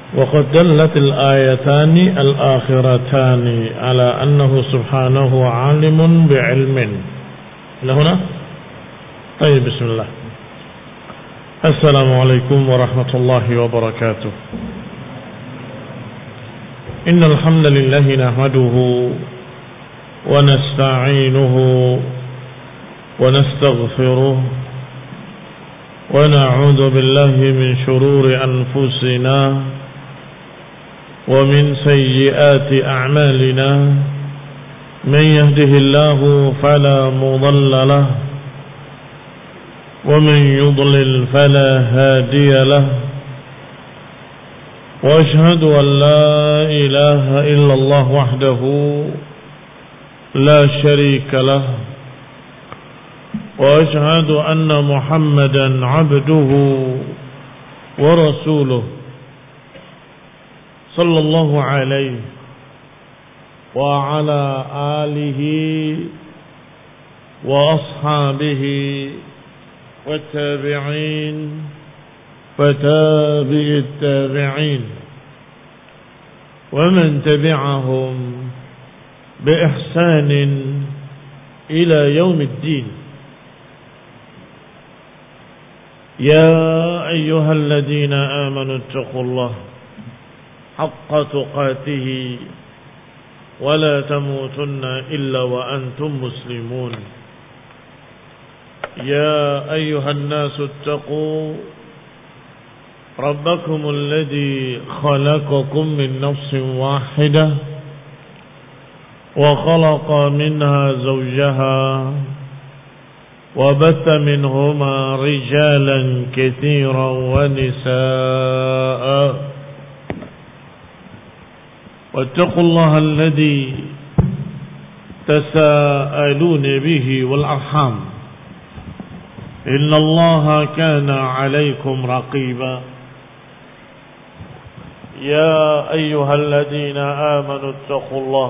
وقد دلت الآيتان الآخرتان على أنه سبحانه عالم بعلم. إلى هنا؟ طيب، بسم الله. السلام عليكم ورحمة الله وبركاته. إن الحمد لله نحمده ونستعينه ونستغفره ونعوذ بالله من شرور أنفسنا ومن سيئات أعمالنا. من يهده الله فلا مضل له ومن يضلل فلا هادي له. وأشهد أن لا إله إلا الله وحده لا شريك له. وأشهد أن محمدا عبده ورسوله صلى الله عليه وعلى آله وأصحابه والتابعين وتابع التابعين ومن تبعهم بإحسان إلى يوم الدين. يا أيها الذين آمنوا اتقوا الله حق تقاته ولا تموتن إلا وأنتم مسلمون. يا أيها الناس اتقوا ربكم الذي خلقكم من نفس واحدة وخلق منها زوجها وبث منهما رجالا كثيرا ونساء. واتقوا الله الذي تساءلون به والأرحام إن الله كان عليكم رقيبا. يا أيها الذين آمنوا اتقوا الله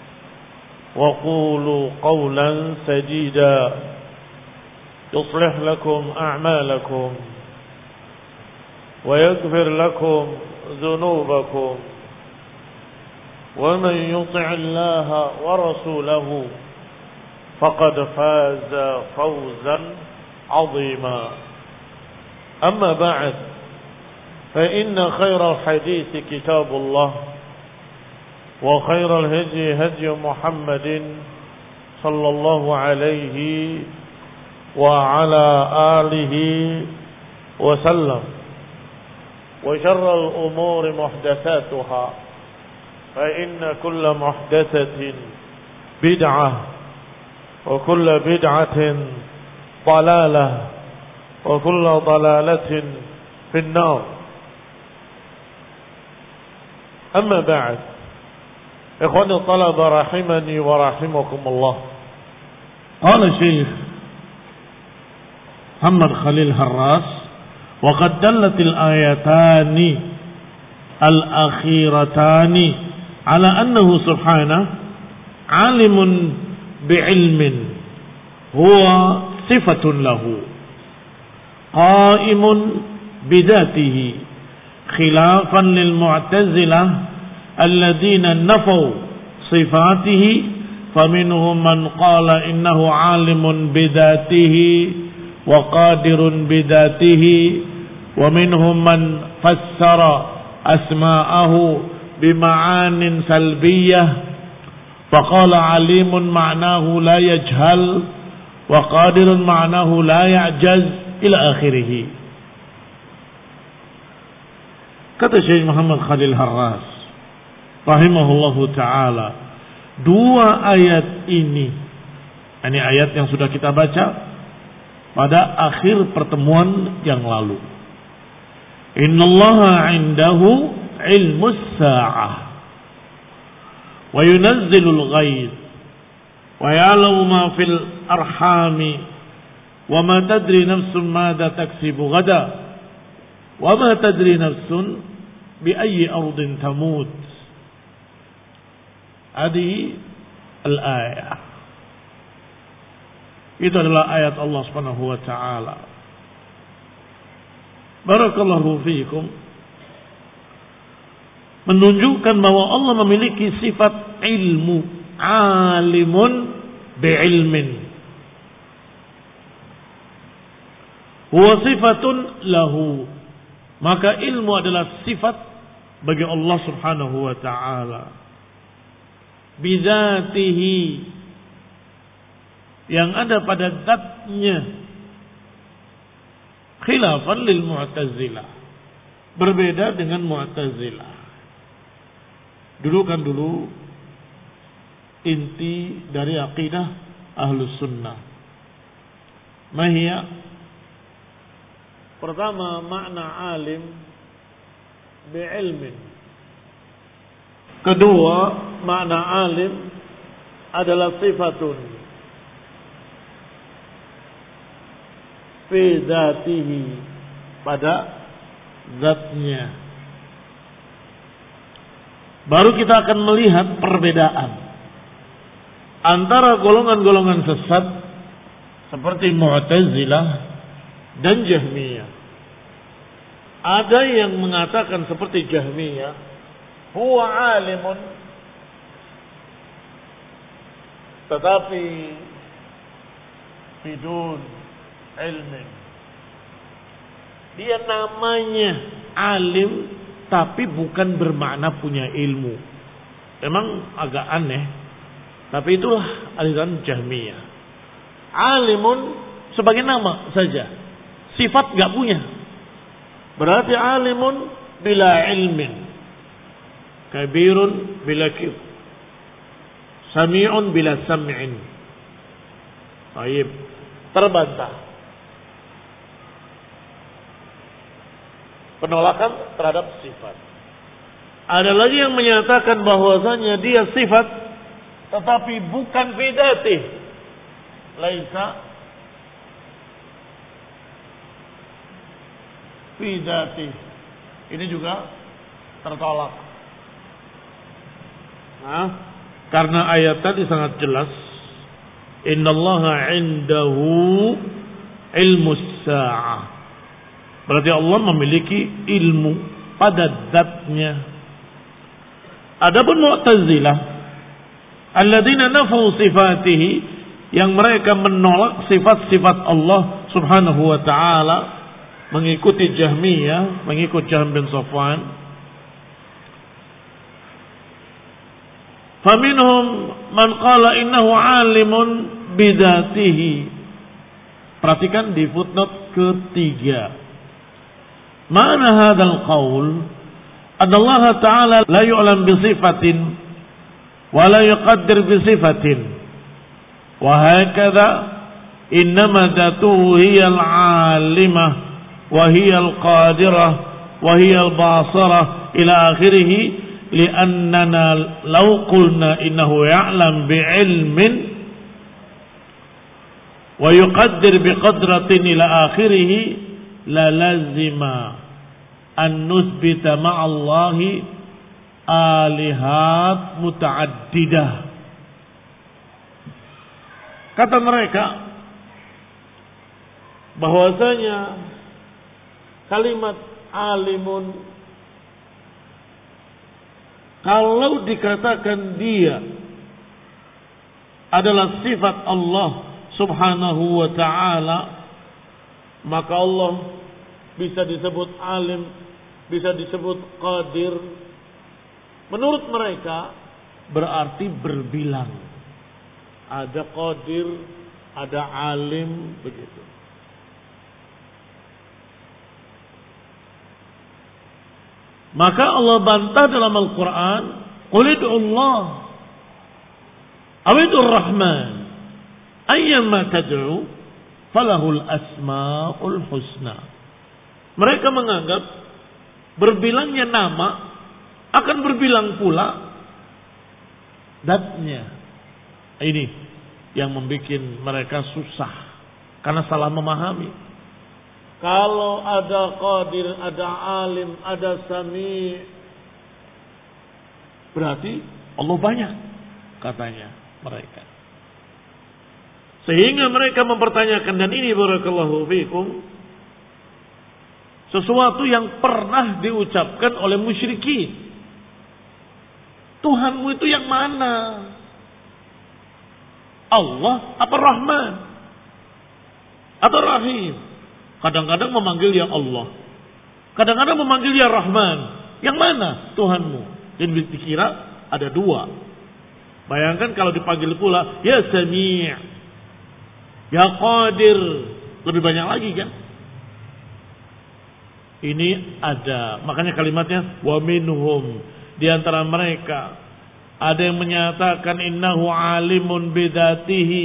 وقولوا قولا سديدا يصلح لكم أعمالكم ويغفر لكم ذنوبكم ومن يطع الله ورسوله فقد فاز فوزا عظيما. أما بعد، فإن خير الحديث كتاب الله وخير الهدي هدي محمد صلى الله عليه وعلى آله وسلم. وشر الأمور محدثاتها فإن كل محدثة بدعة وكل بدعة ضلالة وكل ضلالة في النار. أما بعد، إخواني الطلبة رحمني ورحمكم الله. قال الشيخ محمد خليل هراس: وقد دلت الآيتان الأخيرتان على أنه سبحانه عالم بعلم هو صفة له قائم بذاته، خلافا للمعتزلة الذين نفوا صفاته، فمنهم من قال إنه عالم بذاته وقادر بذاته، ومنهم من فسر أسماءه بمعان سلبية فقال عليم معناه لا يجهل وقادر معناه لا يعجز إلى آخره. Kata Syekh Muhammad Khalil Harras rahimahullahu ta'ala, dua ayat ini ayat yang sudah kita baca pada akhir pertemuan yang lalu. Innallaha 'indahu 'ilmus sa'ah wa yunazzilul ghaith wa ya'lamu ma fil arhami wa ma tadri nafsun madza taksibu ghada wa ma tadri nafsun bi ayyi ardin tamut. Hadi al-ayah. Itu adalah ayat Allah Subhanahu wa taala. Barakallahu fiikum. menunjukkan bahwa Allah memiliki sifat ilmu, alimun bi'ilmin. Huwa sifatun lahu. Maka ilmu adalah sifat bagi Allah Subhanahu wa ta'ala. Bidzatihi, yang ada pada zatnya. Khilafan lil Mu'tazilah, berbeda dengan Mu'tazilah. Dulu inti dari aqidah Ahlus Sunnah. Mahia, pertama makna alim bi'ilmin. Kedua, makna alim adalah sifatun fi dzatihi, pada zatnya. Baru kita akan melihat perbedaan antara golongan-golongan sesat seperti Mu'tazilah dan Jahmiyah. Ada yang mengatakan seperti Jahmiyah, huwa alimun, tetapi bidun ilmin. Dia namanya alim, tapi bukan bermakna punya ilmu. Memang agak aneh, tapi itulah aliran Jahmiyah. Alimun sebagai nama saja, sifat gak punya. Berarti alimun bila ilmin, kabirun bila kif, sami'un bila sam'in. Baik, terbantah. Penolakan terhadap sifat. Ada lagi yang menyatakan bahwasanya dia sifat, tetapi bukan bidati. Laisa bidati. Ini juga tertolak. Nah, karena ayat tadi sangat jelas. Innallaha indahu ilmus sa'ah. Berarti Allah memiliki ilmu pada zatnya. Adapun Mu'tazilah, alladzina nafu sifatihi, yang mereka menolak sifat-sifat Allah Subhanahu wa ta'ala, mengikuti Jahmiyah, mengikut Jahm bin Safwan. Faminhum man qala innahu alimun bidzatihi. Perhatikan di footnote ketiga. Ma'na hadzal qaul anna Allah Ta'ala la yu'lam bi sifatin wa la yuqaddir bi sifatin wa hakadha innama dhatuhu hiya al-'alimah wa hiya al-qadirah wa hiya al-basirah ila akhirih li'annana law qulna innahu ya'lam bi'ilmin wa yuqaddir bi qadratin ila akhirih la lazima an nusbita ma'allahi alihat muta'addidah. Kata mereka bahwasanya kalimat alimun, kalau dikatakan dia adalah sifat Allah Subhanahu wa ta'ala, maka Allah bisa disebut alim, bisa disebut qadir. Menurut mereka berarti berbilang. Ada qadir, ada alim, begitu. Maka Allah bantah dalam Al-Quran, qul ud'ullah aw ud'ur rahman ayyamma tad'u falahul asmaul husna. Mereka menganggap berbilangnya nama akan berbilang pula zatnya. Ini yang membuat mereka susah karena salah memahami. Kalau ada qadir, ada alim, ada sami, berarti Allah banyak, katanya mereka. Sehingga mereka mempertanyakan, dan ini barakallahu fikum, sesuatu yang pernah diucapkan oleh musyrikin. Tuhanmu itu yang mana? Allah apa Rahman? Atau Rahim? Kadang-kadang memanggil ya Allah. Kadang-kadang memanggil ya Rahman. Yang mana Tuhanmu? Dan dikira ada dua. Bayangkan kalau dipanggil pula ya Sami', ya Qadir. Lebih banyak lagi kan? Ini ada. Makanya kalimatnya wa minhum. Di antara mereka ada yang menyatakan innahu alimun bidzatihi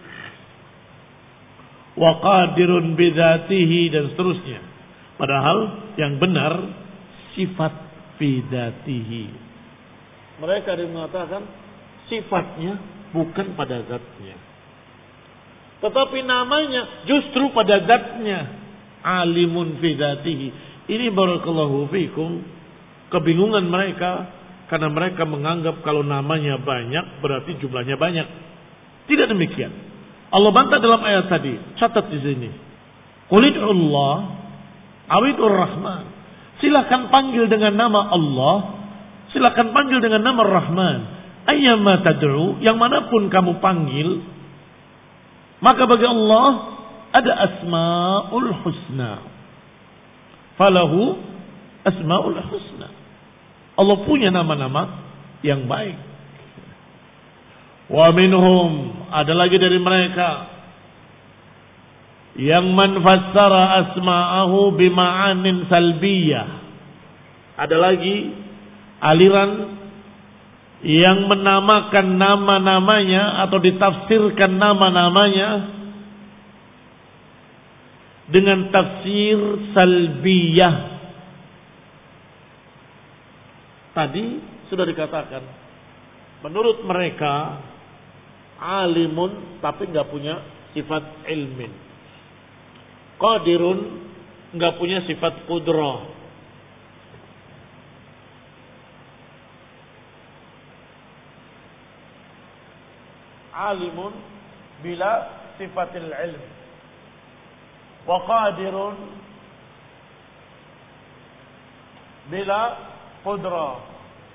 wa qadirun bidzatihi dan seterusnya. Padahal yang benar sifat bidzatihi. Mereka ada yang mengatakan sifatnya bukan pada zatnya. Tetapi namanya justru pada zatnya. Alimun bidzatihi. Ini barakallahu fikum. Kebingungan mereka karena mereka menganggap kalau namanya banyak berarti jumlahnya banyak. Tidak demikian. Allah bantah dalam ayat tadi. Catat di sini. Qul ud'ullah awidur rahman. Silakan panggil dengan nama Allah. Silakan panggil dengan nama Rahman. Ayyama tad'u, yang manapun kamu panggil, maka bagi Allah ada asmaul husna. Falahu asmaul husna. Allah punya nama-nama yang baik. Wa minhum, ada lagi dari mereka yang man fassara asma'ahu bima'anin salbiyah. Ada lagi aliran yang menamakan nama-namanya atau ditafsirkan nama-namanya dengan tafsir salbiyah. Tadi sudah dikatakan, menurut mereka alimun tapi nggak punya sifat ilmin, qadirun nggak punya sifat qudrah, alimun bila sifatil ilm, wa qadirun bila qudrah.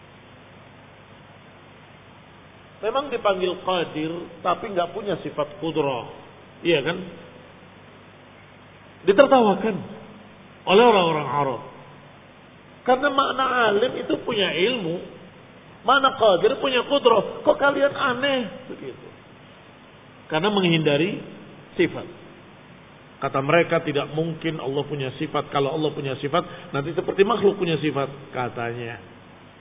Memang dipanggil qadir tapi nggak punya sifat qudrah, iya kan? Ditertawakan oleh orang-orang Arab karena makna alim itu punya ilmu, makna qadir punya qudrah. Kok kalian aneh begitu? Karena menghindari sifat. Kata mereka tidak mungkin Allah punya sifat. Kalau Allah punya sifat nanti seperti makhluk punya sifat katanya.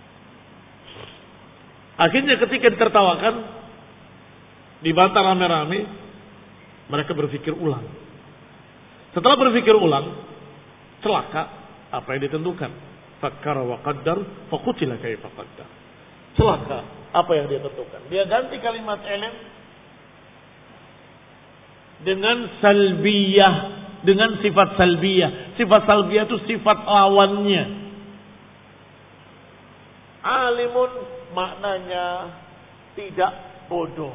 Akhirnya ketika ditertawakan, dibantah rame-rame, mereka berpikir ulang. Setelah berpikir ulang, celaka apa yang ditentukan. Fakkara wa qaddar faqutila kaifa qaddar. Celaka apa yang dia tentukan. Dia ganti kalimat ilm dengan salbiyah, dengan sifat salbiyah. Sifat salbiyah itu sifat lawannya. Alimun maknanya tidak bodoh.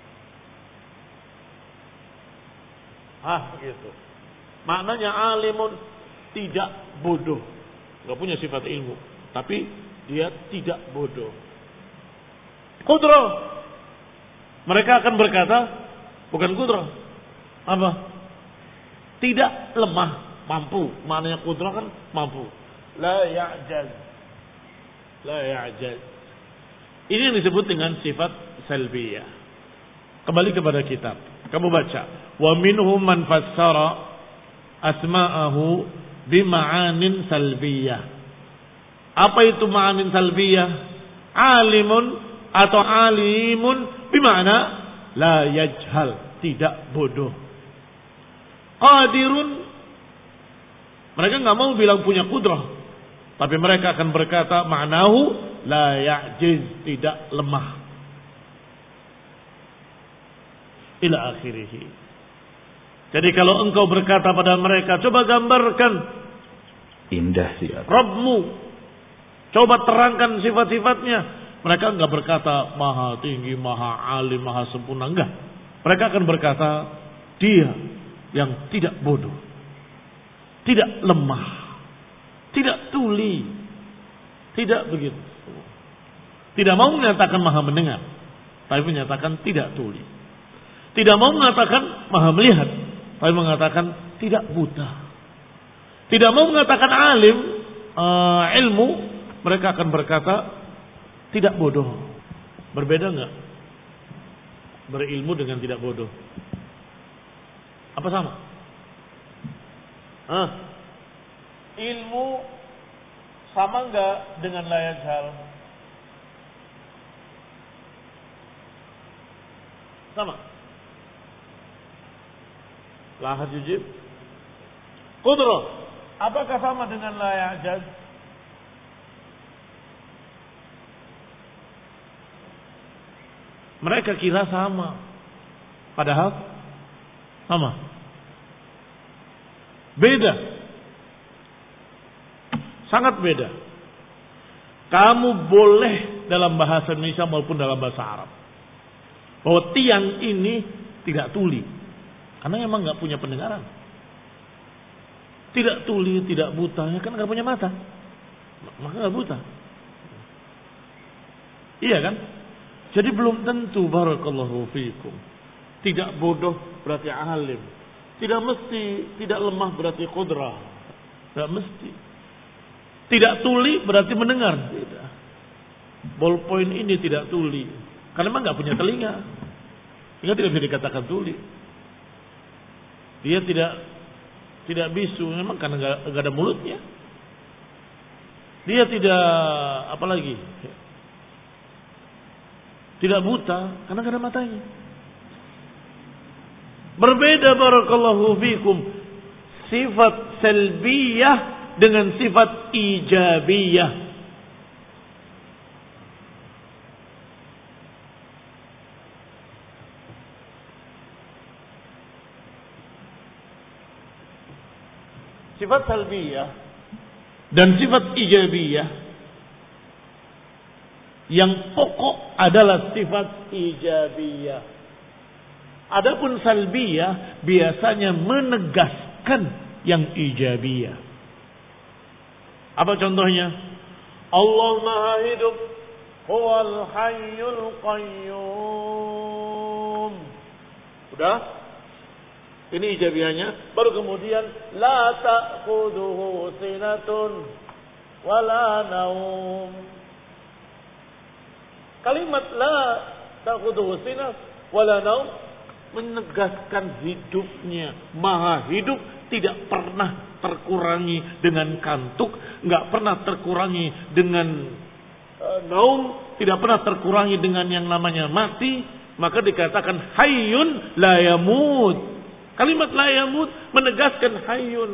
Gitu. Maknanya alimun tidak bodoh. Gak punya sifat ilmu. Tapi dia tidak bodoh. Qudrah. Mereka akan berkata, bukan qudrah. Apa? Tidak lemah, mampu. Maknanya qudrah kan mampu. La ya'jaz. La ya'jaz. Ini yang disebut dengan sifat salbiyah. Kembali kepada kitab. Kamu baca. Wa minhum man fassara asma'ahu bima'anin salbiyah. Apa itu ma'anin salbiyah? Alimun atau alimun bima'na la yajhal, tidak bodoh. Qadirun, mereka nggak mau bilang punya kudrah, tapi mereka akan berkata ma'nahu la ya'jiz, tidak lemah. Ila akhirih. Jadi kalau engkau berkata pada mereka, coba gambarkan indah sifat Rabbmu, coba terangkan sifat-sifatnya. Mereka enggak berkata maha tinggi, maha alim, maha sempurna, enggak. Mereka akan berkata dia yang tidak bodoh, tidak lemah, tidak tuli, tidak begitu. Tidak mau menyatakan maha mendengar, tapi menyatakan tidak tuli. Tidak mau mengatakan maha melihat, tapi mengatakan tidak buta. Tidak mau mengatakan alim, ilmu, mereka akan berkata tidak bodoh. Berbeda enggak? Berilmu dengan tidak bodoh. Apa sama? Ilmu sama enggak dengan la yajhal? Sama. La hajujib. Qudrah. Apakah sama dengan la ya'jaz? Mereka kira sama. Padahal sama. Beda. Sangat beda. Kamu boleh dalam bahasa Indonesia maupun dalam bahasa Arab bahwa tiang ini tidak tuli. Karena memang nggak punya pendengaran. Tidak tuli, tidak buta, ya kan nggak punya mata. Maka nggak buta. Iya kan? Jadi belum tentu, barakallahu fiikum. Tidak bodoh berarti alim. Tidak mesti tidak lemah berarti qudrah. Tidak mesti. Tidak tuli berarti mendengar. Tidak. Ballpoint ini tidak tuli. Karena memang nggak punya telinga. Sehingga tidak bisa dikatakan tuli. Dia tidak bisu, memang karena nggak ada mulutnya. Dia tidak apa lagi? Tidak buta karena nggak ada matanya. Berbeda barakallahu fikum sifat salbiyah dengan sifat ijabiyah. Sifat salbiyah dan sifat ijabiyah yang pokok adalah sifat ijabiyah. Adapun salbiyah biasanya menegaskan yang ijabiyah. Apa contohnya? Allah Maha Hidup, Huwal Hayyul Qayyum. Udah? Ini ijabiyahnya. Baru kemudian la ta'khudhuhu sinatun wala naum. Kalimat la ta'khudhuhu sinatun wala naum menegaskan hidupnya. Maha hidup, tidak pernah terkurangi dengan kantuk, enggak pernah terkurangi dengan naum, tidak pernah terkurangi dengan yang namanya mati. Maka dikatakan hayyun la yamut. Kalimat la yamut menegaskan hayyun.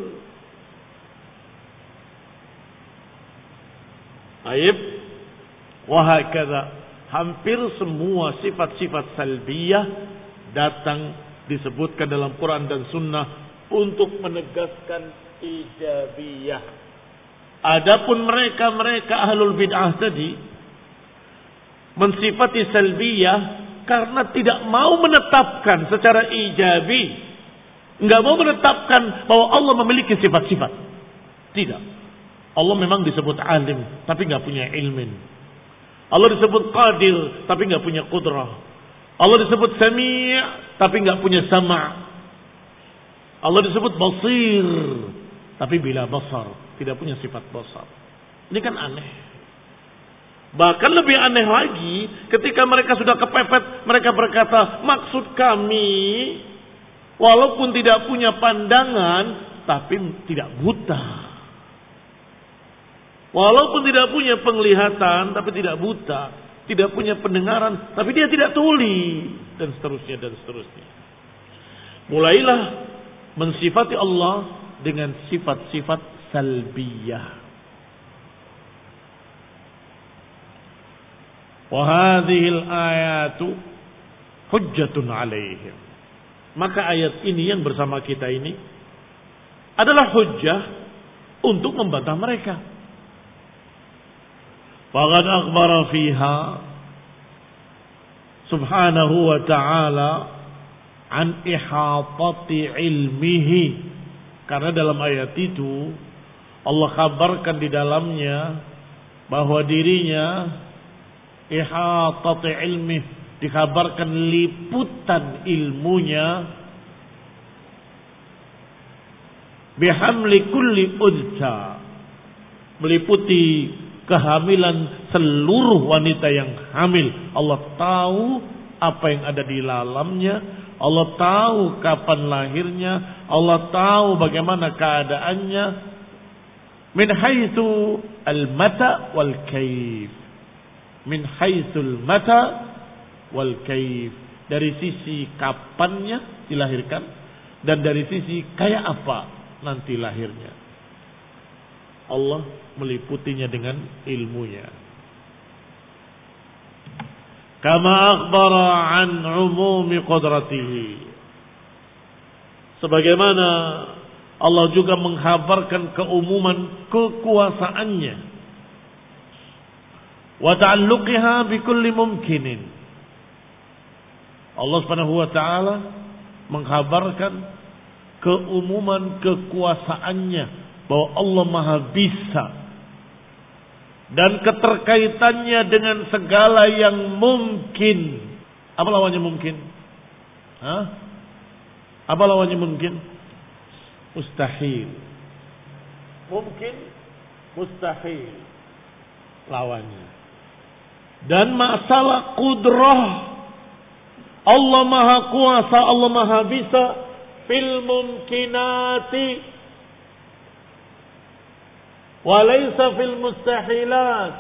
Aib. Wahakadha. Hampir semua sifat-sifat salbiyah datang disebutkan dalam Quran dan Sunnah untuk menegaskan ijabiyah. Adapun mereka ahlul bid'ah tadi mensifati salbiyah karena tidak mau menetapkan secara ijabi. Enggak mau menetapkan bahwa Allah memiliki sifat-sifat. Tidak. Allah memang disebut alim, tapi enggak punya ilmin. Allah disebut qadir, tapi enggak punya qudrah. Allah disebut sami', tapi enggak punya sama'. Allah disebut basir, tapi bila basar, tidak punya sifat basar. Ini kan aneh. Bahkan lebih aneh lagi, ketika mereka sudah kepepet, mereka berkata, maksud kami walaupun tidak punya pandangan, tapi tidak buta. Walaupun tidak punya penglihatan, tapi tidak buta. Tidak punya pendengaran, tapi dia tidak tuli. Dan seterusnya, dan seterusnya. Mulailah mensifati Allah dengan sifat-sifat salbiyah. Wa hadhil ayatu hujjatun alaihim. Maka ayat ini yang bersama kita ini adalah hujjah untuk membantah mereka. Faqad akhbara fiha subhanahu wa ta'ala an ihatati ilmihi. Karena dalam ayat itu Allah kabarkan di dalamnya bahwa dirinya ihatati ilmi, dikabarkan liputan ilmunya, bihamli kulli unsa, meliputi kehamilan seluruh wanita yang hamil. Allah tahu apa yang ada di dalamnya, Allah tahu kapan lahirnya, Allah tahu bagaimana keadaannya, min haitsu al-mata wal kaif, min haitsu al-mata wal kaif, dari sisi kapannya dilahirkan dan dari sisi kayak apa nanti lahirnya. Allah meliputinya dengan ilmunya. Kama akhbara an umumi qudratihi, sebagaimana Allah juga mengkhabarkan keumuman kekuasaannya, wa ta'alluqiha bi kulli mumkinin. Allah Subhanahu wa taala mengkhabarkan keumuman kekuasaannya, bahwa Allah Maha bisa, dan keterkaitannya dengan segala yang mungkin. Apa lawannya mungkin? Apa lawannya mungkin? Mustahil. Mungkin, mustahil lawannya. Dan masalah qudrah, Allah Maha kuasa, Allah Maha bisa fil mumkinati walaysa fil mustahilat.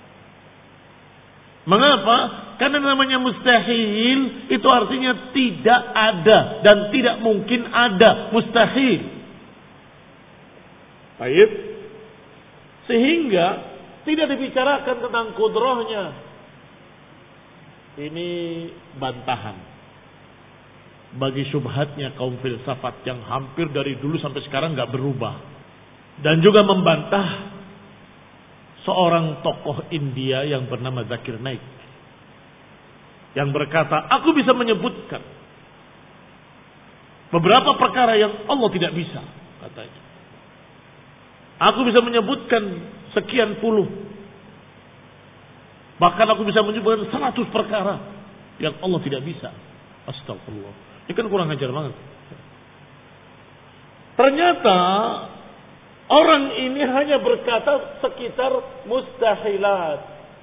Mengapa? Karena namanya mustahil itu artinya tidak ada dan tidak mungkin ada, mustahil. Baik. Sehingga tidak dibicarakan tentang kudrahnya. Ini bantahan bagi syubhatnya kaum filsafat yang hampir dari dulu sampai sekarang nggak berubah. Dan juga membantah seorang tokoh India yang bernama Zakir Naik, yang berkata, aku bisa menyebutkan beberapa perkara yang Allah tidak bisa, katanya. Aku bisa menyebutkan sekian puluh, bahkan aku bisa menyebutkan 100 perkara yang Allah tidak bisa. Astagfirullah. Ini kan kurang ajar banget. Ternyata orang ini hanya berkata sekitar mustahilat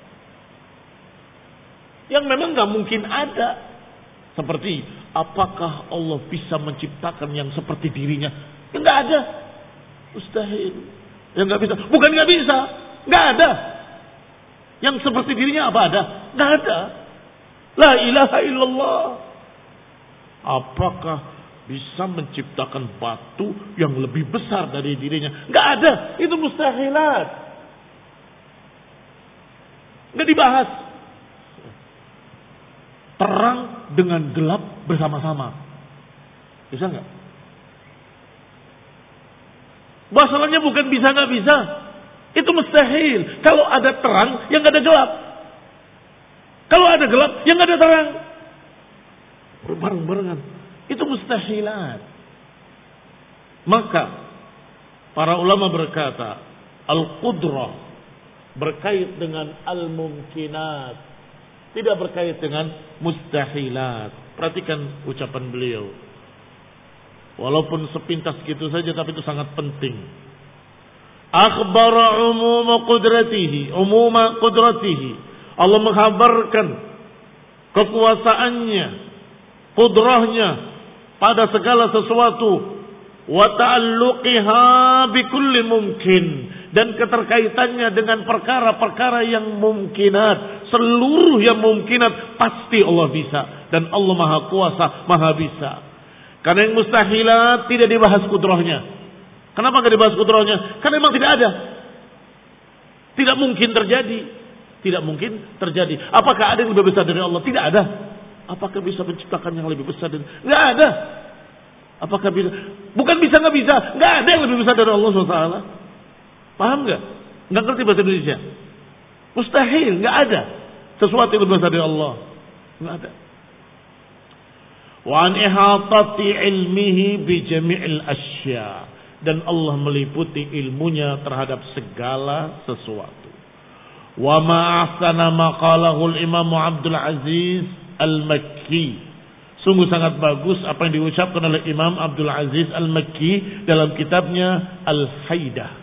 yang memang gak mungkin ada. Seperti, apakah Allah bisa menciptakan yang seperti dirinya? Yang gak ada. Mustahil. Yang gak bisa. Bukan gak bisa. Gak ada. Yang seperti dirinya apa ada? Gak ada. La ilaha illallah. Apakah bisa menciptakan batu yang lebih besar dari dirinya? Gak ada. Itu mustahilat. Gak dibahas. Terang dengan gelap bersama-sama. Bisa gak? Masalahnya bukan bisa gak bisa. Itu mustahil. Kalau ada terang, yang gak ada gelap. Kalau ada gelap, yang gak ada terang. Bareng-barengan. Itu mustahilat. Maka para ulama berkata, al-qudrah berkait dengan al-mumkinat, tidak berkait dengan mustahilat. Perhatikan ucapan beliau. Walaupun sepintas gitu saja, tapi itu sangat penting. Akhbara umuma qudratihi, umuma qudratihi. Allah menghabarkan kekuasaannya, qudrahnya pada segala sesuatu, wa ta'alluqiha bikulli mumkin, dan keterkaitannya dengan perkara-perkara yang mumkinat. Seluruh yang mumkinat pasti Allah bisa, dan Allah Maha Kuasa, Maha Bisa. Karena yang mustahilat tidak dibahas kudrahnya. Kenapa tidak dibahas kudrahnya? Karena memang tidak ada. Tidak mungkin terjadi. Tidak mungkin terjadi. Apakah ada yang lebih besar dari Allah? Tidak ada. Apakah bisa menciptakan yang lebih besar dari? Nggak ada. Apakah bisa? Bukan bisa nggak bisa. Nggak ada yang lebih besar dari Allah SWT. Paham nggak? Nggak ngerti bahasa Indonesia? Mustahil. Nggak ada sesuatu yang lebih besar dari Allah. Nggak ada. Wa an ihatati ilmihi bi jami'il asya, dan Allah meliputi ilmunya terhadap segala sesuatu. Wa ma ahsana ma qalahu al-Imam Abdul Aziz Al-Makki. Sungguh sangat bagus apa yang diucapkan oleh Imam Abdul Aziz Al-Makki dalam kitabnya Al-Haidah.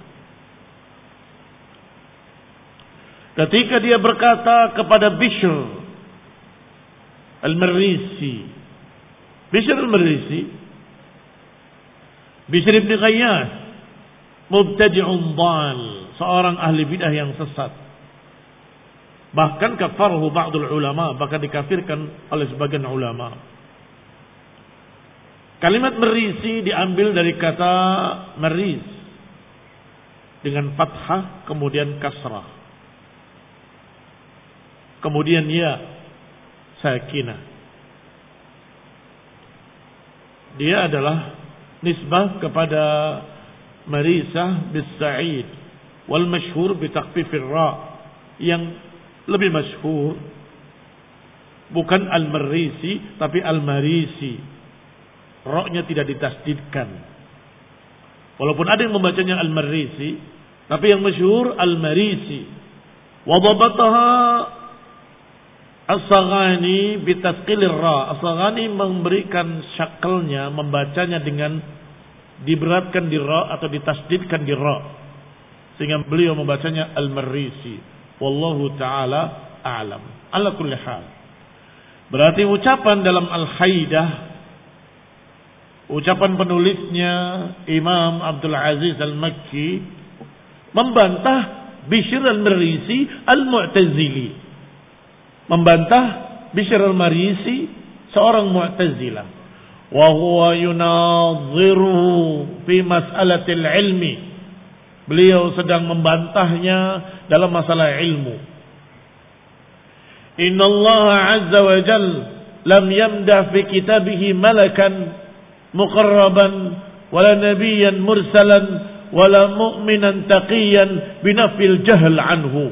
Ketika dia berkata kepada Bishr Al-Marisi. Bishr Al-Marisi, Bishr ibn Ghayyas, mubtadi'un dhal, seorang ahli bidah yang sesat. Bahkan kafarahu ba'dul ulama, bahkan dikafirkan oleh sebagian ulama. Kalimat merisi diambil dari kata meris dengan fathah kemudian kasrah. Kemudian ya sakinah. Dia adalah nisbah kepada Marisah bis Sa'id wal masyhur bi takhfifir ra, yang lebih masyhur bukan al-Marisi tapi al-Marisi. Ra-nya tidak ditasdidkan. Walaupun ada yang membacanya al-Marisi, tapi yang masyhur al-Marisi. Wa dhabataha As-Saghani bi tasqilir ra. As-Saghani memberikan syakalnya, membacanya dengan diberatkan di ra atau ditasdidkan di ra, sehingga beliau membacanya al-Marisi. Wallahu taala a'lam. Ala kulli hal, berarti ucapan dalam Al-Haidah, ucapan penulisnya Imam Abdul Aziz Al-Makki, membantah Bishr Al-Marisi Al-Mu'tazili, membantah Bishr Al-Marisi seorang Mu'tazilah. Wa huwa yunadhiruhu fi mas'alatil ilmi. Beliau sedang membantahnya dalam masalah ilmu. Inna Allah azza wa jal lam yamdah fi kitabihi malakan muqarraban wala nabiyyan mursalan wala mu'minan taqiyan binafil jahl anhu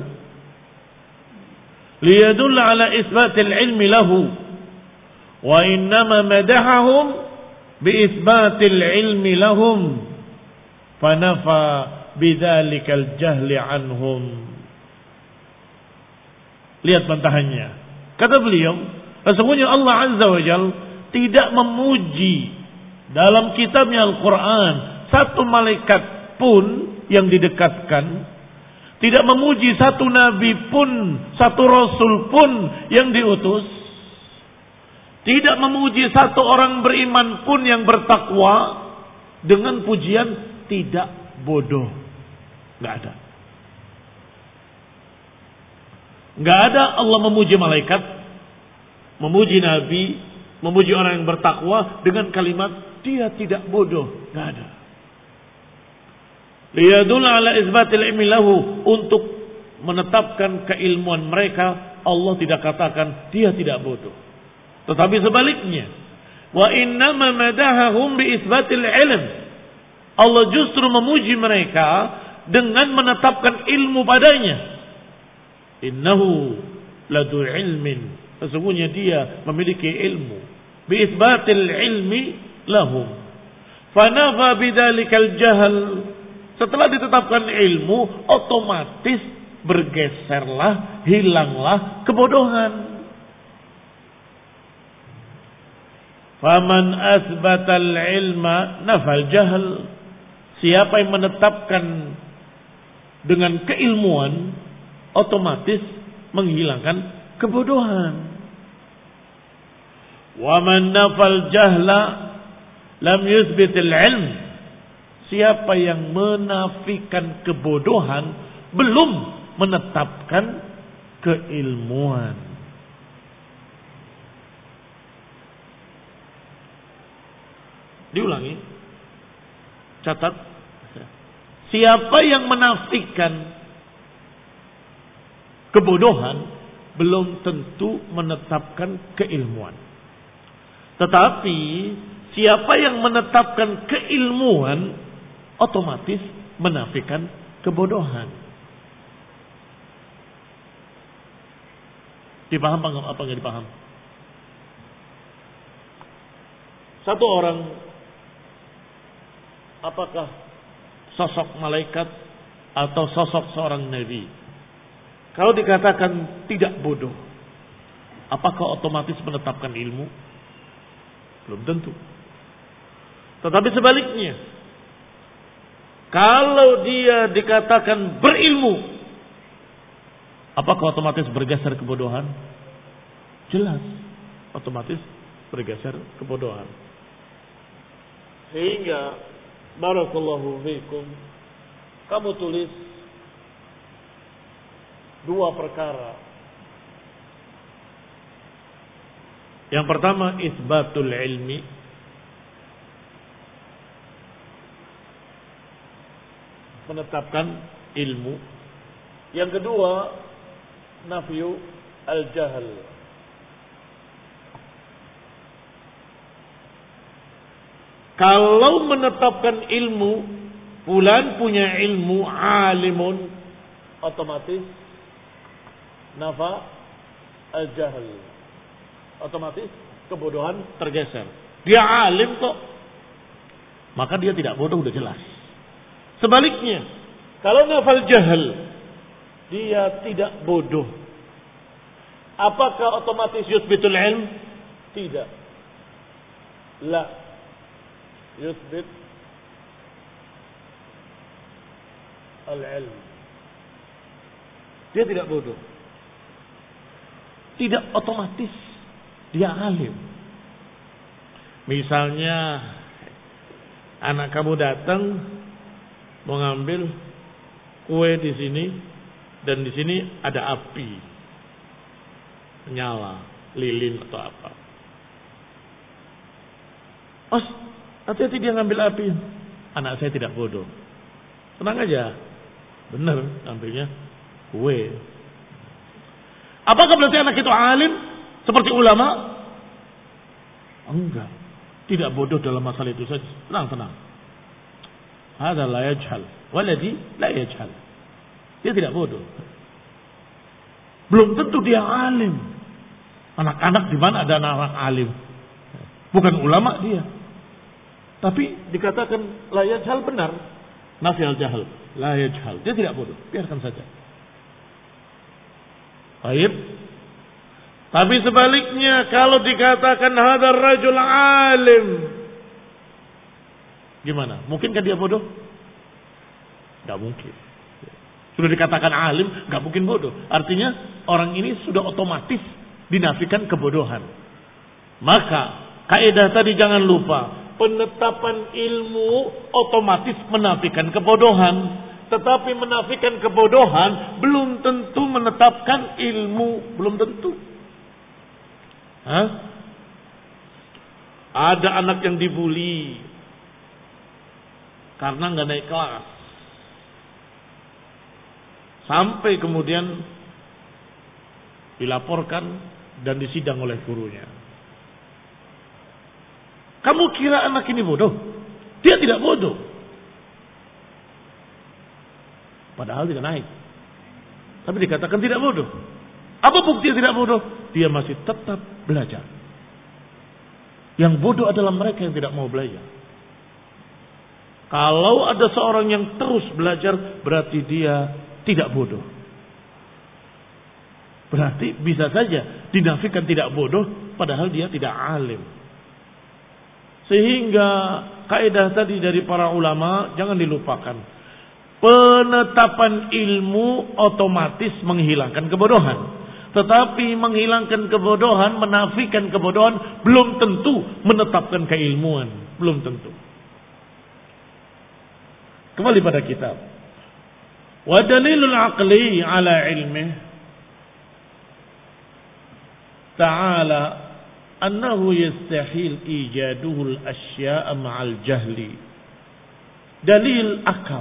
liyadulla ala isbatil ilmi lahu wa innama madahahum bi isbatil ilmi lahum fanafa bidzalikal jahli anhum. Lihat bantahannya. Kata beliau, sesungguhnya Allah azza wa jalla tidak memuji dalam kitabnya Al-Quran satu malaikat pun yang didekatkan, tidak memuji satu nabi pun, satu rasul pun yang diutus, tidak memuji satu orang beriman pun yang bertakwa dengan pujian tidak bodoh. Nggak ada. Nggak ada Allah memuji malaikat, memuji nabi, memuji orang yang bertakwa dengan kalimat dia tidak bodoh. Nggak ada. Liyadul ala isbatil ilmi lahu, untuk menetapkan keilmuan mereka, Allah tidak katakan dia tidak bodoh. Tetapi sebaliknya, wa innama madahahum bi isbatil ilm. Allah justru memuji mereka dengan menetapkan ilmu padanya. Innahu ladu ilmin, sesungguhnya dia memiliki ilmu. Bi isbatil ilmi lahum fanafa bidzalikal jahl. Setelah ditetapkan ilmu, otomatis bergeserlah, hilanglah kebodohan. Faman asbatal ilma nafal jahl. Siapa yang menetapkan dengan keilmuan, otomatis menghilangkan kebodohan. Wa man nafal jahla lam yuthbitil ilm. Siapa yang menafikan kebodohan belum menetapkan keilmuan. Diulangi. Catat. Siapa yang menafikan kebodohan belum tentu menetapkan keilmuan. Tetapi siapa yang menetapkan keilmuan otomatis menafikan kebodohan. Dipaham apa enggak dipaham? Satu orang, apakah sosok malaikat atau sosok seorang nabi, Kalau dikatakan tidak bodoh, apakah otomatis menetapkan ilmu? Belum tentu. Tetapi sebaliknya, kalau dia dikatakan berilmu, apakah otomatis bergeser kebodohan? Jelas, otomatis bergeser kebodohan. Sehingga barakallahu fiikum, kamu tulis 2 perkara. Yang pertama, isbatul ilmi, menetapkan ilmu. Yang kedua, nafyu al-jahl. Kalau menetapkan ilmu, fulan punya ilmu, alimun, otomatis nafa al-jahl. Otomatis kebodohan tergeser. Dia alim kok, maka dia tidak bodoh, udah jelas. Sebaliknya, kalau nafal jahal, dia tidak bodoh, apakah otomatis yusbitul ilm? Tidak. La yusbit al-ilm. Dia tidak bodoh, tidak otomatis dia alim. Misalnya anak kamu datang mau ngambil kue di sini, dan di sini ada api menyala, lilin atau apa. Os, hati-hati dia ngambil api. Anak saya tidak bodoh, tenang aja, benar ngambilnya kue. Apakah berarti anak itu alim seperti ulama? Enggak, tidak bodoh dalam masalah itu saja. Tenang. Hada la yajhal, waladi la yajhal. Dia tidak bodoh. Belum tentu dia alim. Anak-anak di mana ada anak alim? Bukan ulama dia. Tapi dikatakan la yajhal, benar. Nafi al-jahl, la yajhal. Dia tidak bodoh, biarkan saja. Baik. Tapi sebaliknya, kalau dikatakan hadar rajul alim, gimana? Mungkinkah dia bodoh? Tidak mungkin. Sudah dikatakan alim, nggak mungkin bodoh. Artinya orang ini sudah otomatis dinafikan kebodohan. Maka kaidah tadi jangan lupa, penetapan ilmu otomatis menafikan kebodohan. Tetapi menafikan kebodohan belum tentu menetapkan ilmu, belum tentu. Ada anak yang dibully karena nggak naik kelas, sampai kemudian dilaporkan dan disidang oleh gurunya. Kamu kira anak ini bodoh? Dia tidak bodoh, padahal tidak naik, tapi dikatakan tidak bodoh. Apa bukti tidak bodoh? Dia masih tetap belajar. Yang bodoh adalah mereka yang tidak mau belajar. Kalau ada seorang yang terus belajar, berarti dia tidak bodoh. Berarti bisa saja dinafikan tidak bodoh, padahal dia tidak alim. Sehingga kaidah tadi dari para ulama jangan dilupakan. Penetapan ilmu otomatis menghilangkan kebodohan. Tetapi menghilangkan kebodohan, menafikan kebodohan, belum tentu menetapkan keilmuan. Belum tentu. Kembali pada kitab. Wa dalilul aqli ala ilmih ta'ala annahu yastahil ijaduhul asya'a ma'al jahli. Dalil akal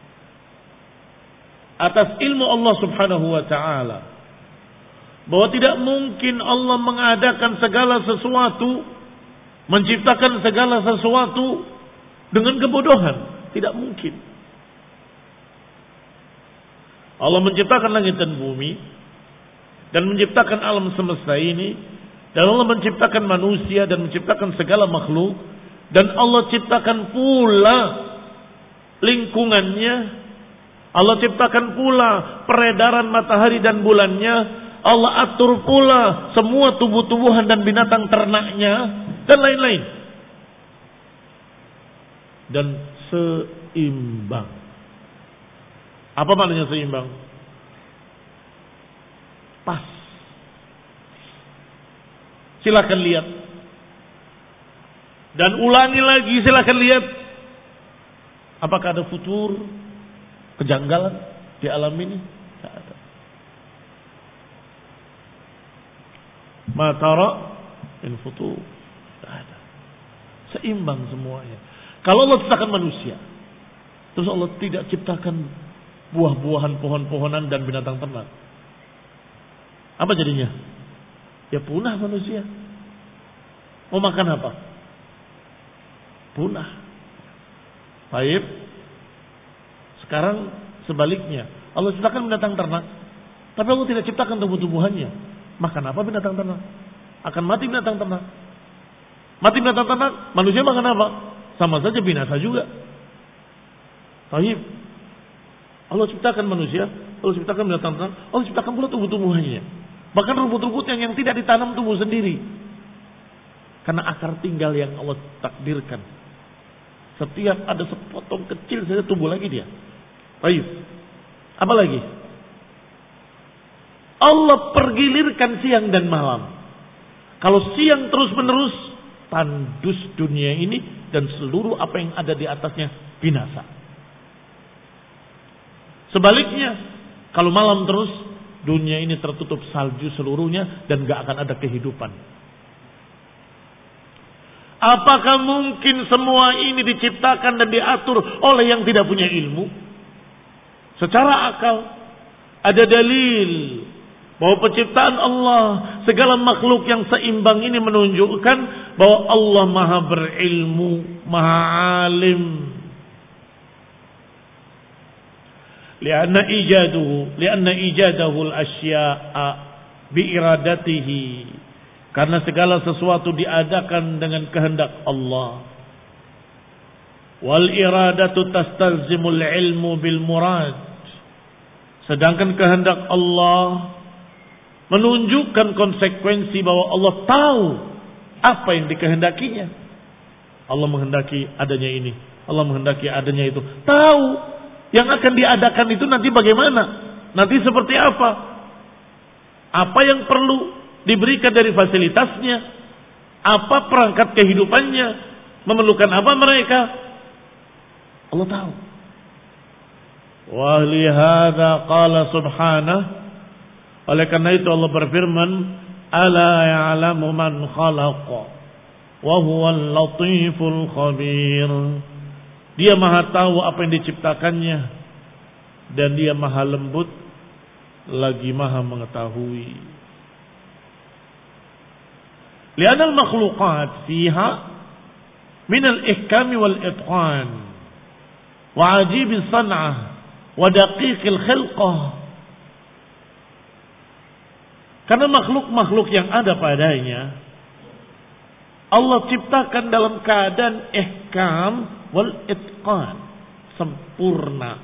atas ilmu Allah subhanahu wa ta'ala, bahwa tidak mungkin Allah mengadakan segala sesuatu, menciptakan segala sesuatu dengan kebodohan. Tidak mungkin. Allah menciptakan langit dan bumi, dan menciptakan alam semesta ini, dan Allah menciptakan manusia, dan menciptakan segala makhluk, dan Allah ciptakan pula lingkungannya Allah ciptakan pula peredaran matahari dan bulannya. Allah atur pula semua tumbuh-tumbuhan dan binatang ternaknya dan lain-lain. Dan seimbang. Apa maknanya seimbang? Pas. Silakan lihat. Dan ulangi lagi, silakan lihat. Apakah ada futur, kejanggalan di alam ini? Tidak ada. Ma tara in futur. Tidak ada. Seimbang semuanya. Kalau Allah ciptakan manusia, terus Allah tidak ciptakan buah-buahan, pohon-pohonan dan binatang ternak, apa jadinya? Ya punah manusia. Mau makan apa? Punah. Baik. Sekarang sebaliknya, Allah ciptakan binatang ternak, tapi Allah tidak ciptakan tumbuh-tumbuhannya. Makan apa binatang ternak? Akan mati binatang ternak. Mati binatang ternak, manusia makan apa? Sama saja binasa juga. Baik. Allah ciptakan manusia, Allah ciptakan binatang ternak, Allah ciptakan pula tumbuh-tumbuhannya. Bahkan rumput-rumput yang tidak ditanam tumbuh sendiri. Karena akar tinggal yang Allah takdirkan. Setiap ada sepotong kecil saja tumbuh lagi dia. Baik. Apa lagi? Allah pergilirkan siang dan malam. Kalau siang terus menerus, tandus dunia ini dan seluruh apa yang ada di atasnya binasa. Sebaliknya, kalau malam terus, dunia ini tertutup salju seluruhnya dan gak akan ada kehidupan. Apakah mungkin semua ini diciptakan dan diatur oleh yang tidak punya ilmu? Secara akal, ada dalil bahwa penciptaan Allah, segala makhluk yang seimbang ini menunjukkan bahwa Allah maha berilmu, maha alim. Lianna ijadahu al-asya'a biiradatihi. Karena segala sesuatu diadakan dengan kehendak Allah. Wal iradatu tastalzimul ilmu bil murad. Sedangkan kehendak Allah menunjukkan konsekuensi bahwa Allah tahu apa yang dikehendakinya. Allah menghendaki adanya ini, Allah menghendaki adanya itu. Tahu yang akan diadakan itu nanti bagaimana, nanti seperti apa, apa yang perlu diberikan dari fasilitasnya, apa perangkat kehidupannya, memerlukan apa mereka. Allah tahu. Wa lihadza qala subhanahu, oleh karena itu Allah berfirman, ala ya'lamu man khalaqa wa huwal latiful khabir. Dia maha tahu apa yang diciptakannya dan dia maha lembut lagi maha mengetahui. Lianal makhluqat fiha min al-ihkam wal itqan wa ajib as-san'ah wa daqiq al-khilqah. Karena makhluk-makhluk yang ada padanya Allah ciptakan dalam keadaan ihkam wal itqan, sempurna,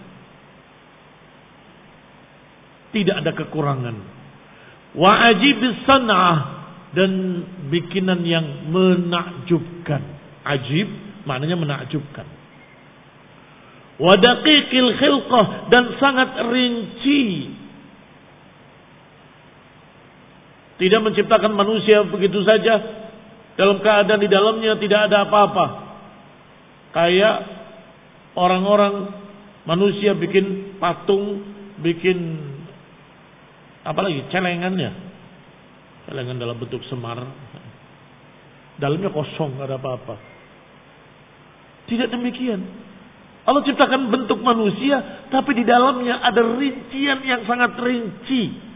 tidak ada kekurangan. Wa ajibis san'ah, dan bikinan yang menakjubkan. Ajib maknanya menakjubkan. Wa daqiqil khilqah, dan sangat rinci. Tidak menciptakan manusia begitu saja dalam keadaan di dalamnya tidak ada apa-apa. Kayak orang-orang manusia bikin patung, bikin apa lagi, celengannya, celengan dalam bentuk semar, dalamnya kosong, gak ada apa-apa. Tidak demikian. Allah ciptakan bentuk manusia, tapi di dalamnya ada rincian yang sangat rinci.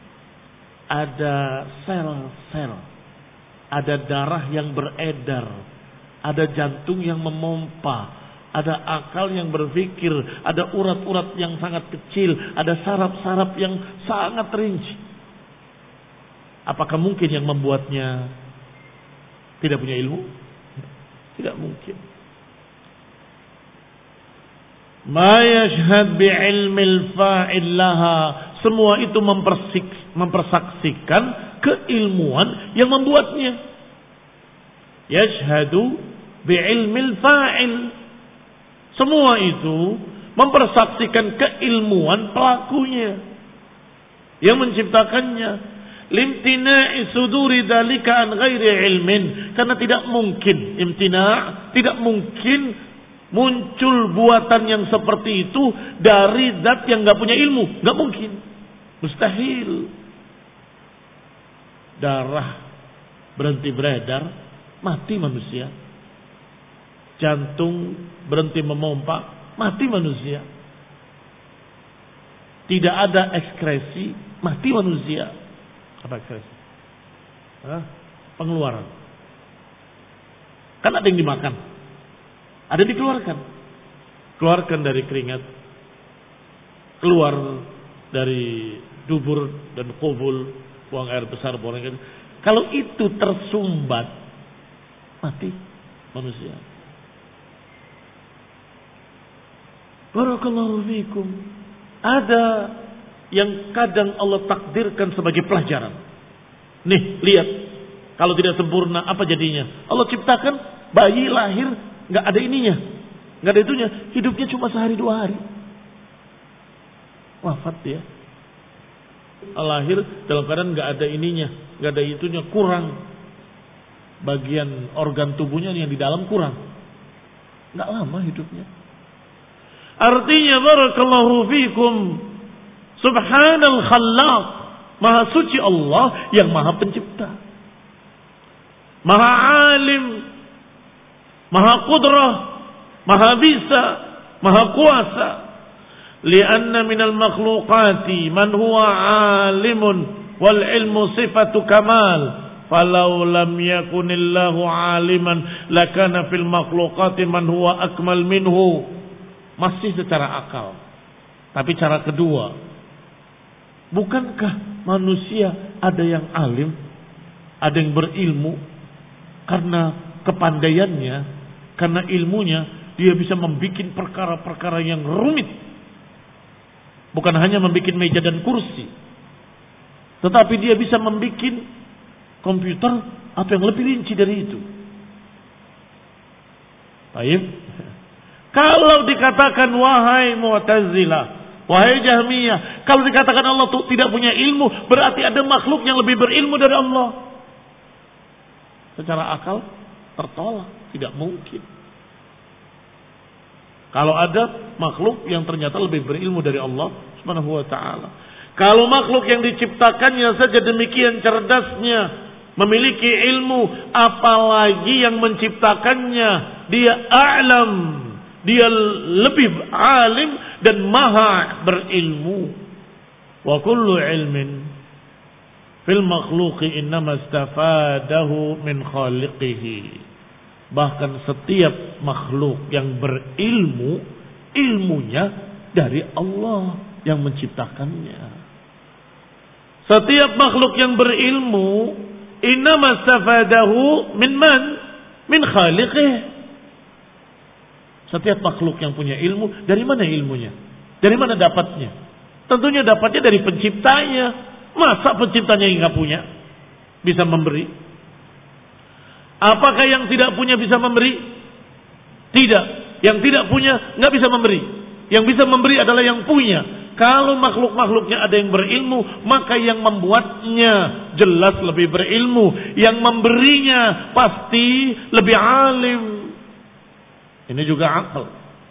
Ada sel-sel, ada darah yang beredar, ada jantung yang memompa, ada akal yang berpikir, ada urat-urat yang sangat kecil, ada saraf-saraf yang sangat rinci. Apakah mungkin yang membuatnya tidak punya ilmu? Tidak mungkin. Ma yashhad bi'ilmil fa'il laha. Semua itu mempersaksikan keilmuan yang membuatnya. Yashhadu bi'ilmil fa'il. Semua itu mempersaksikan keilmuan pelakunya yang menciptakannya. Limtina'i suduri dzalika an ghairi ilmin, karena tidak mungkin tidak mungkin muncul buatan yang seperti itu dari zat yang enggak punya ilmu, enggak mungkin. Mustahil. Darah berhenti beredar, mati manusia. Jantung berhenti memompa, mati manusia. Tidak ada ekskresi, mati manusia. Apa ekskresi? Pengeluaran. Kan ada yang dimakan, ada yang dikeluarkan. Keluarkan dari keringat, keluar dari dubur dan kubul, buang air besar, buang air kecil. Kalau itu tersumbat, mati manusia. Barakallahu fikum. Ada yang kadang Allah takdirkan sebagai pelajaran. Nih, lihat. Kalau tidak sempurna, apa jadinya? Allah ciptakan bayi lahir, nggak ada ininya, nggak ada itunya. Hidupnya cuma sehari 2 hari. Wafat ya. Lahir dalam keadaan nggak ada ininya, nggak ada itunya, kurang. Bagian organ tubuhnya yang di dalam kurang. Nggak lama hidupnya. Artinya barakallahu fikum, subhanal khallaq, maha suci Allah yang maha pencipta, maha alim, maha qudrah, maha bisa, maha kuasa. Lianna minal makhluqati man huwa alimun wal ilmu sifatu kamal. Falau lam yakunillahu aliman lakana fil makhluqati man huwa akmal minhu. Masih secara akal. Tapi cara kedua, bukankah manusia ada yang alim, ada yang berilmu, karena kepandaiannya, karena ilmunya, dia bisa membuat perkara-perkara yang rumit. Bukan hanya membuat meja dan kursi, tetapi dia bisa membuat komputer atau yang lebih rinci dari itu. Baik. Kalau dikatakan wahai Mu'tazilah, wahai Jahmiyah, kalau dikatakan Allah tidak punya ilmu, berarti ada makhluk yang lebih berilmu dari Allah. Secara akal tertolak, tidak mungkin. Kalau ada makhluk yang ternyata lebih berilmu dari Allah Subhanahu wa taala. Kalau makhluk yang diciptakannya saja demikian cerdasnya, memiliki ilmu, apalagi yang menciptakannya, dia a'lam, dia lebih alim dan maha berilmu. Wa kullu ilmin fil makhluqi innama istafadahu min khaliqihi. Bahkan setiap makhluk yang berilmu, ilmunya dari Allah yang menciptakannya. Setiap makhluk yang berilmu, innama istafadahu min man? Min khaliqihi. Setiap makhluk yang punya ilmu, dari mana ilmunya? Dari mana dapatnya? Tentunya dapatnya dari penciptanya. Masa penciptanya yang nggak punya bisa memberi? Apakah yang tidak punya bisa memberi? Tidak. Yang tidak punya nggak bisa memberi. Yang bisa memberi adalah yang punya. Kalau makhluk-makhluknya ada yang berilmu, maka yang membuatnya jelas lebih berilmu. Yang memberinya pasti lebih alim. Ini juga akal.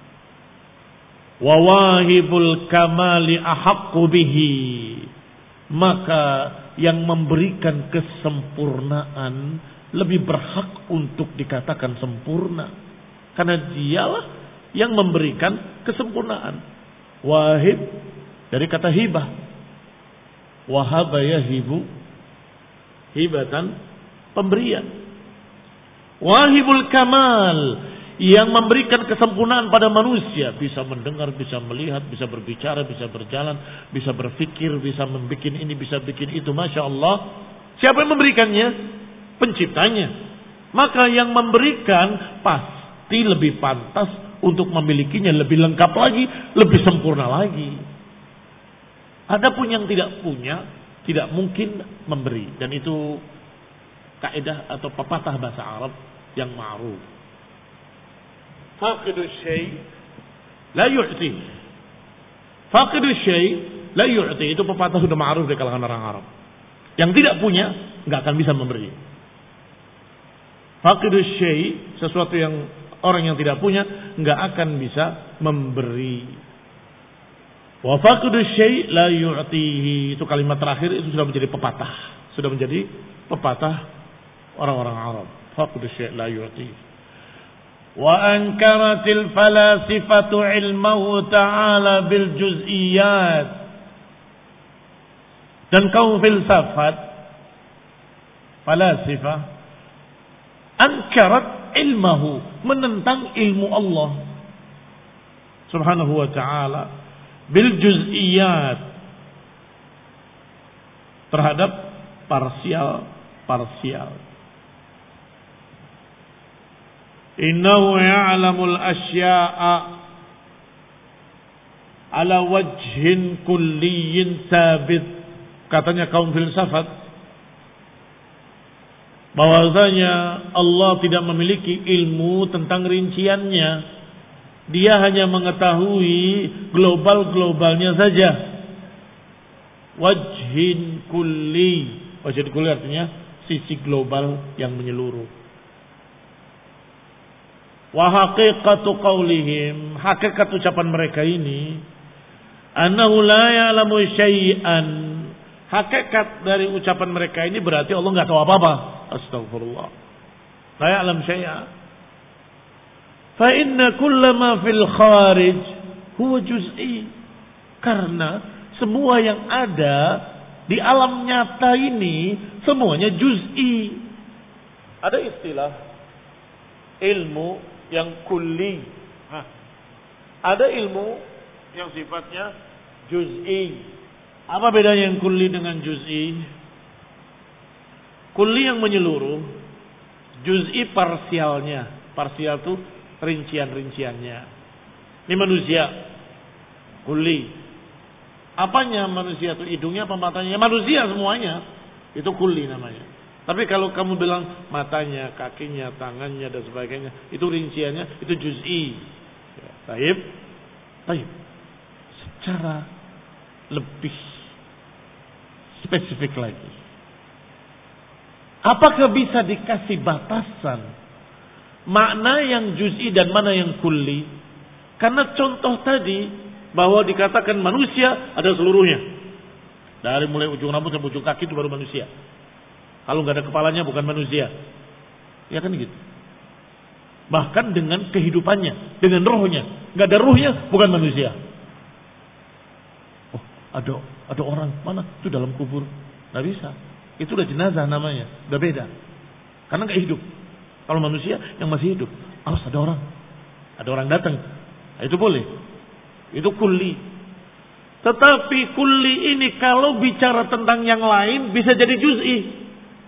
Wawahibul kamali ahaqqu bihi. Maka yang memberikan kesempurnaan lebih berhak untuk dikatakan sempurna. Karena dialah yang memberikan kesempurnaan. Wahib dari kata hibah. Wahaba yahibu, hibatan, pemberian. Wahibul kamal, yang memberikan kesempurnaan pada manusia, bisa mendengar, bisa melihat, bisa berbicara, bisa berjalan, bisa berpikir, bisa membuat ini, bisa bikin itu. Masya Allah. Siapa yang memberikannya? Penciptanya. Maka yang memberikan pasti lebih pantas untuk memilikinya lebih lengkap lagi, lebih sempurna lagi. Adapun yang tidak punya, tidak mungkin memberi. Dan itu kaidah atau pepatah bahasa Arab yang ma'ruf. Faqidu syai' la yu'ti. Faqidu syai' la yu'ti. Itu pepatah sudah ma'ruf di kalangan orang Arab. Yang tidak punya, nggak akan bisa memberi. Faqidu syai', sesuatu yang orang yang tidak punya, nggak akan bisa memberi. Wa faqidu syai' la yu'tihi. Itu kalimat terakhir itu sudah menjadi pepatah. Sudah menjadi pepatah orang-orang Arab. Faqidu syai' la yu'tihi. Wa ankaratil falasifatu ilmahu ta'ala bil juz'iyat. Dan kaum filsafat, falasifah, ankarat ilmahu, menentang ilmu Allah subhanahu wa ta'ala bil juz'iyat, terhadap parsial. Innahu ya'lamul asya'a ala wajhin kulliyin sabit. Katanya kaum filsafat, bahwasanya Allah tidak memiliki ilmu tentang rinciannya. Dia hanya mengetahui global-globalnya saja. Wajhin kulli. Wajhin kulli artinya sisi global yang menyeluruh. Wa haqiqatu qaulihim, hakikat ucapan mereka ini, annahu la ya'lamu syai'an. Hakikat dari ucapan mereka ini berarti Allah enggak tahu apa-apa. Astagfirullah. La ya'lam syai'an. Fa inna kullama fil kharij huwa juz'i. Karena semua yang ada di alam nyata ini semuanya juz'i. Ada istilah ilmu yang kulli. Ada ilmu yang sifatnya juz'i. Apa bedanya yang kulli dengan juz'i? Kulli yang menyeluruh, juz'i parsialnya. Parsial itu rincian-rinciannya. Ini manusia, kulli. Apanya manusia itu? Hidungnya apa matanya? Manusia semuanya. Itu kulli namanya. Tapi kalau kamu bilang matanya, kakinya, tangannya dan sebagainya, itu rinciannya, itu juz'i. Baik. Secara lebih spesifik lagi, apakah bisa dikasih batasan makna yang juz'i dan mana yang kulli? Karena contoh tadi bahwa dikatakan manusia ada seluruhnya, dari mulai ujung rambut sampai ujung kaki itu baru manusia. Kalau nggak ada kepalanya bukan manusia, ya kan gitu. Bahkan dengan kehidupannya, dengan rohnya, nggak ada ruhnya bukan manusia. Oh, ada orang mana? Itu dalam kubur, nggak bisa. Itu udah jenazah namanya, udah beda. Karena nggak hidup. Kalau manusia yang masih hidup, harus ada orang datang, nah, itu boleh. Itu kulli. Tetapi kulli ini kalau bicara tentang yang lain bisa jadi juz'i.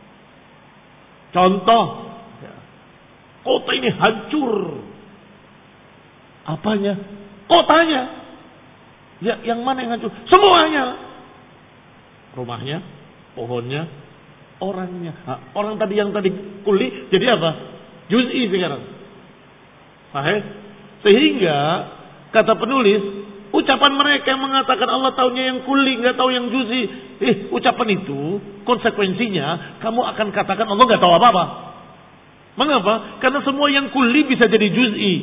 Contoh, kota ini hancur. Apanya? Kotanya. Ya, yang mana yang hancur? Semuanya. Rumahnya, pohonnya, orangnya. Nah, orang tadi yang tadi kulli jadi apa? Juz'i sekarang. Paham? Sehingga kata penulis, ucapan mereka yang mengatakan Allah taunya yang kulli, nggak tahu yang juz'i. Ucapan itu konsekuensinya kamu akan katakan Allah nggak tahu apa-apa. Mengapa? Karena semua yang kulli bisa jadi juz'i.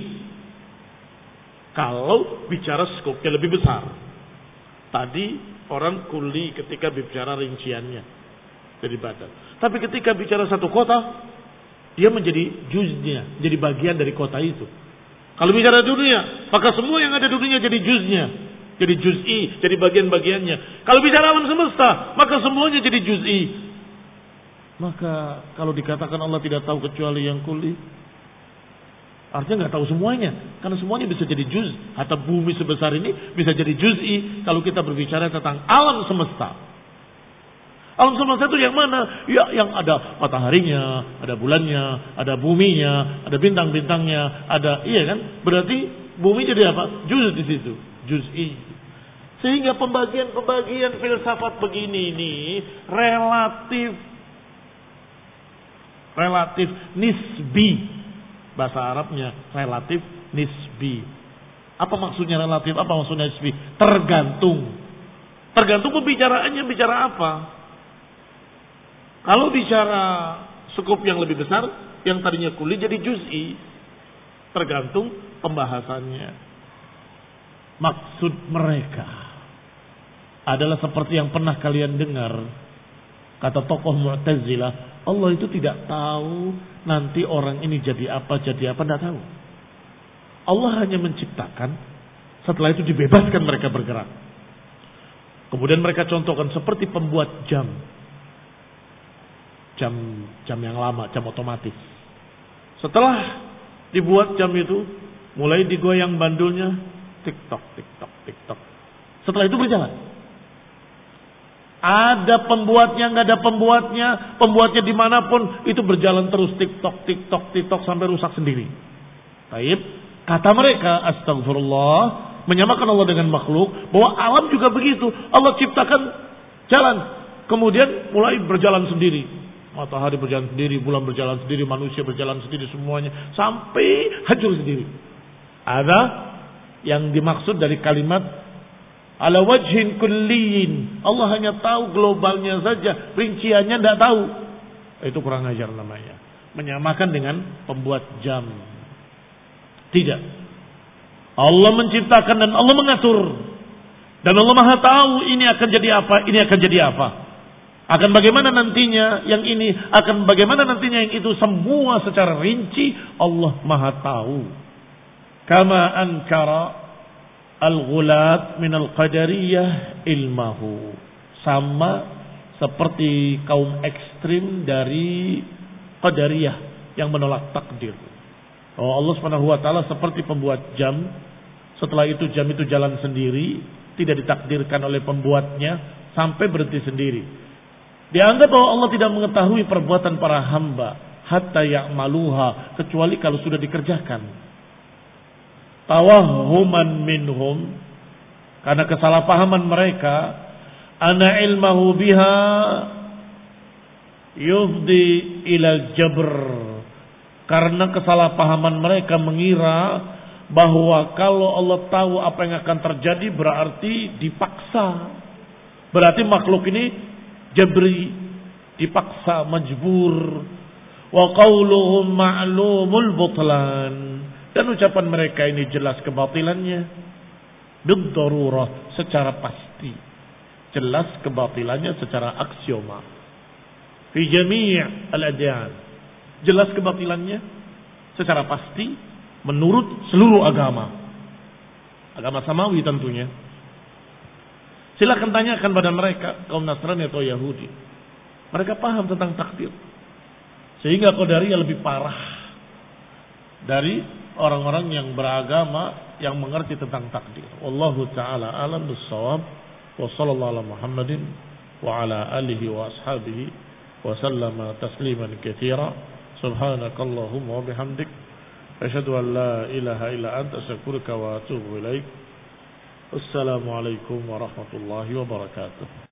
Kalau bicara skopnya lebih besar. Tadi orang kulli ketika bicara rinciannya jadi badan. Tapi ketika bicara satu kota, dia menjadi juz'nya, jadi bagian dari kota itu. Kalau bicara dunia, maka semua yang ada di dunia jadi juz'nya, jadi juz'i, jadi bagian-bagiannya. Kalau bicara alam semesta, maka semuanya jadi juz'i. Maka kalau dikatakan Allah tidak tahu kecuali yang kulli, artinya nggak tahu semuanya, karena semuanya bisa jadi juz. Atau bumi sebesar ini bisa jadi juz'i kalau kita berbicara tentang alam semesta. Alam semesta itu yang mana? Ya, yang ada mataharinya, ada bulannya, ada buminya, ada bintang-bintangnya, ada, iya kan? Berarti bumi jadi apa? Juz di situ, juz'i. Sehingga pembagian-pembagian filsafat begini ini relatif nisbi. Bahasa Arabnya relatif nisbi. Apa maksudnya relatif? Apa maksudnya nisbi? Tergantung pembicaraannya bicara apa. Kalau bicara skup yang lebih besar, yang tadinya kulli jadi juz'i. Tergantung pembahasannya. Maksud mereka adalah seperti yang pernah kalian dengar. Kata tokoh Mu'tazilah, Allah itu tidak tahu nanti orang ini jadi apa, tidak tahu. Allah hanya menciptakan, setelah itu dibebaskan mereka bergerak. Kemudian mereka contohkan seperti pembuat jam yang lama, jam otomatis. Setelah dibuat jam itu, mulai digoyang bandulnya, tik-tok, tik-tok, tik-tok. Setelah itu berjalan. Ada pembuatnya, nggak ada pembuatnya dimanapun itu berjalan terus tik-tok, tik-tok, tik-tok sampai rusak sendiri. Baik, kata mereka, astagfirullah, menyamakan Allah dengan makhluk, bahwa alam juga begitu. Allah ciptakan jalan, kemudian mulai berjalan sendiri. Matahari berjalan sendiri, bulan berjalan sendiri, manusia berjalan sendiri semuanya, sampai hancur sendiri. Ada yang dimaksud dari kalimat ala wajhin kulliyin. Allah hanya tahu globalnya saja, rinciannya tidak tahu. Itu kurang ajar namanya. Menyamakan dengan pembuat jam. Tidak. Allah menciptakan dan Allah mengatur. Dan Allah Maha tahu ini akan jadi apa, ini akan jadi apa. Akan bagaimana nantinya yang ini, akan bagaimana nantinya yang itu, semua secara rinci Allah Maha tahu. Kama ankara al-ghulat min al-qadariyah ilmahu. Sama seperti kaum ekstrim dari qadariyah yang menolak takdir. Oh, Allah Subhanahu wa taala seperti pembuat jam. Setelah itu jam itu jalan sendiri, tidak ditakdirkan oleh pembuatnya sampai berhenti sendiri. Dianggap bahwa Allah tidak mengetahui perbuatan para hamba hatta ya'maluha, kecuali kalau sudah dikerjakan. Tawahhuman minhum, karena kesalahpahaman mereka, ana ilmahu biha yufdi ilal jabr, karena kesalahpahaman mereka mengira bahwa kalau Allah tahu apa yang akan terjadi berarti dipaksa, berarti makhluk ini jabri, dipaksa, majbur. Wa qauluhum ma'lumul butlan, dan ucapan mereka ini jelas kebatilannya. Bid-darurah, secara pasti. Jelas kebatilannya secara aksioma. Fi jami' al-adyan, jelas kebatilannya secara pasti menurut seluruh agama. Agama samawi tentunya. Silakan tanyakan pada mereka, kaum Nasrani atau Yahudi. Mereka paham tentang takdir. Sehingga Qadariyah lebih parah dari orang-orang yang beragama yang mengerti tentang takdir. Wallahu ta'ala alam bis-shawab. Wa sallallahu ala Muhammadin wa ala alihi wa ashabihi wa sallama tasliman katsira. Subhanakallahumma wa bihamdik, asyhadu an la ilaha illa anta, astaghfiruka wa atubu ilaik. Assalamualaikum warahmatullahi wabarakatuh.